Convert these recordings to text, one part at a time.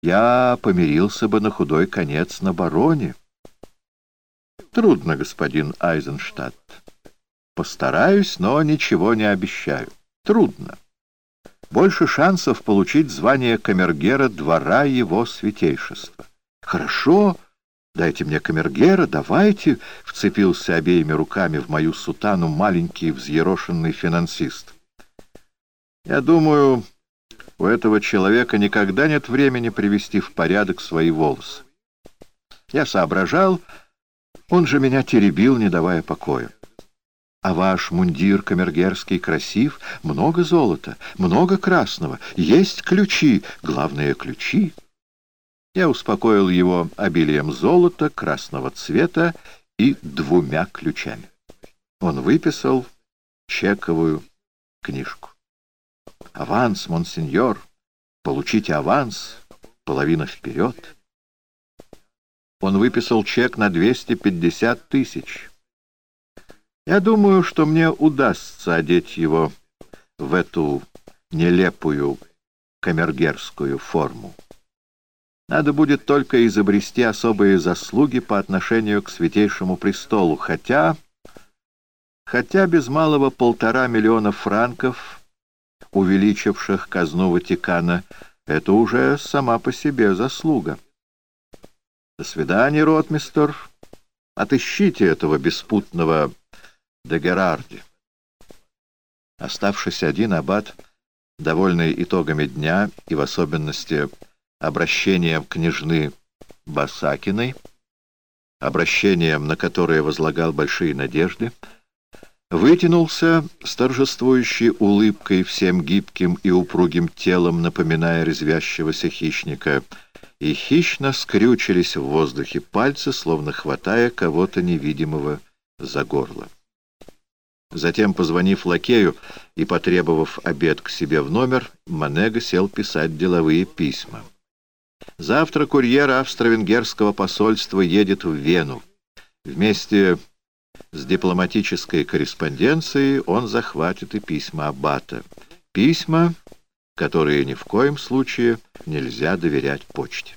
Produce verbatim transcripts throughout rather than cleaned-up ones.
я помирился бы на худой конец на бароне. Трудно, господин Айзенштадт. Постараюсь, но ничего не обещаю. Трудно. Больше шансов получить звание камергера двора его святейшества. Хорошо, дайте мне камергера, давайте, — вцепился обеими руками в мою сутану маленький взъерошенный финансист. Я думаю, у этого человека никогда нет времени привести в порядок свои волосы. Я соображал, он же меня теребил, не давая покоя. А ваш мундир камергерский красив, много золота, много красного, есть ключи, главное — ключи. Я успокоил его обилием золота, красного цвета и двумя ключами. Он выписал чековую книжку. «Аванс, монсеньор! Получите аванс! Половина вперед!» Он выписал чек на двести пятьдесят тысяч. Я думаю, что мне удастся одеть его в эту нелепую камергерскую форму. Надо будет только изобрести особые заслуги по отношению к Святейшему Престолу, хотя... хотя без малого полтора миллиона франков, увеличивших казну Ватикана, это уже сама по себе заслуга. До свидания, ротмистр. Отыщите этого беспутного де Герарди. Оставшись один, аббат, довольный итогами дня и в особенности обращением княжны Басакиной, обращением, на которое возлагал большие надежды, вытянулся с торжествующей улыбкой всем гибким и упругим телом, напоминая резвящегося хищника, и хищно скрючились в воздухе пальцы, словно хватая кого-то невидимого за горло. Затем, позвонив лакею и потребовав обед к себе в номер, Монега сел писать деловые письма. Завтра курьер австро-венгерского посольства едет в Вену. Вместе с дипломатической корреспонденцией он захватит и письма аббата. Письма, которые ни в коем случае нельзя доверять почте.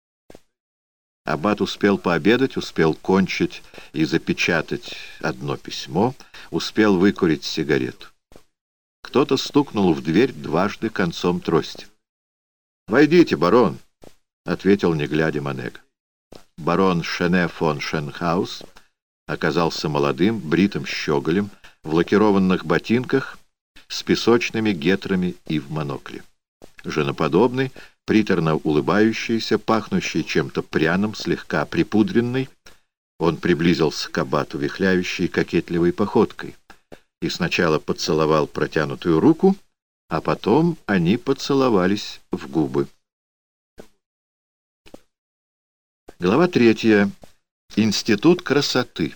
Аббат успел пообедать, успел кончить и запечатать одно письмо, успел выкурить сигарету. Кто-то стукнул в дверь дважды концом трости. «Войдите, барон», — ответил, не глядя, Монега. Барон Шене фон Шенхаус оказался молодым, бритым щеголем, в лакированных ботинках, с песочными гетрами и в монокле. Женоподобный, приторно улыбающийся, пахнущий чем-то пряным, слегка припудренный, он приблизился к аббату вихляющей кокетливой походкой и сначала поцеловал протянутую руку, а потом они поцеловались в губы. Глава третья. Институт красоты.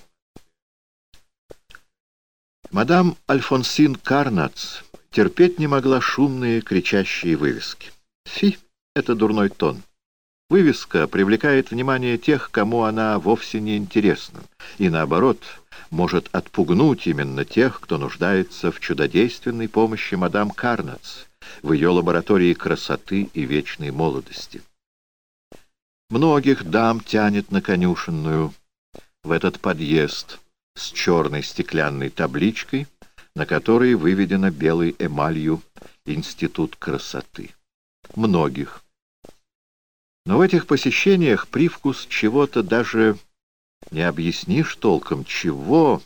Мадам Альфонсин Карнац терпеть не могла шумные кричащие вывески. Фи, это дурной тон. Вывеска привлекает внимание тех, кому она вовсе не интересна, и, наоборот, может отпугнуть именно тех, кто нуждается в чудодейственной помощи мадам Карнац, в ее лаборатории красоты и вечной молодости. Многих дам тянет на конюшенную, в этот подъезд с черной стеклянной табличкой, на которой выведено белой эмалью «Институт красоты». Многих. Но в этих посещениях привкус чего-то даже не объяснишь толком, чего,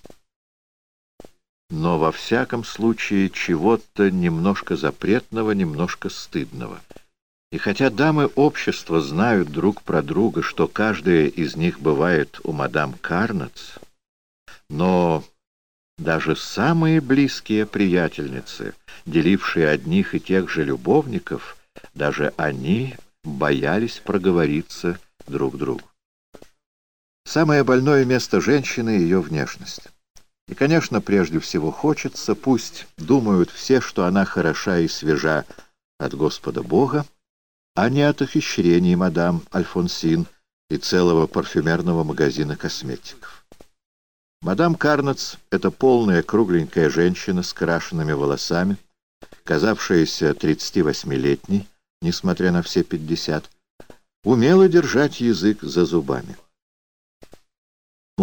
но во всяком случае чего-то немножко запретного, немножко стыдного. И хотя дамы общества знают друг про друга, что каждая из них бывает у мадам Карнац, но даже самые близкие приятельницы, делившие одних и тех же любовников, даже они боялись проговориться друг другу. Самое больное место женщины — ее внешность. И, конечно, прежде всего хочется, пусть думают все, что она хороша и свежа от Господа Бога, а не от ухищрений мадам Альфонсин и целого парфюмерного магазина косметиков. Мадам Карнац — это полная кругленькая женщина с крашенными волосами, казавшаяся тридцативосьмилетней, несмотря на все пятьдесят, умела держать язык за зубами.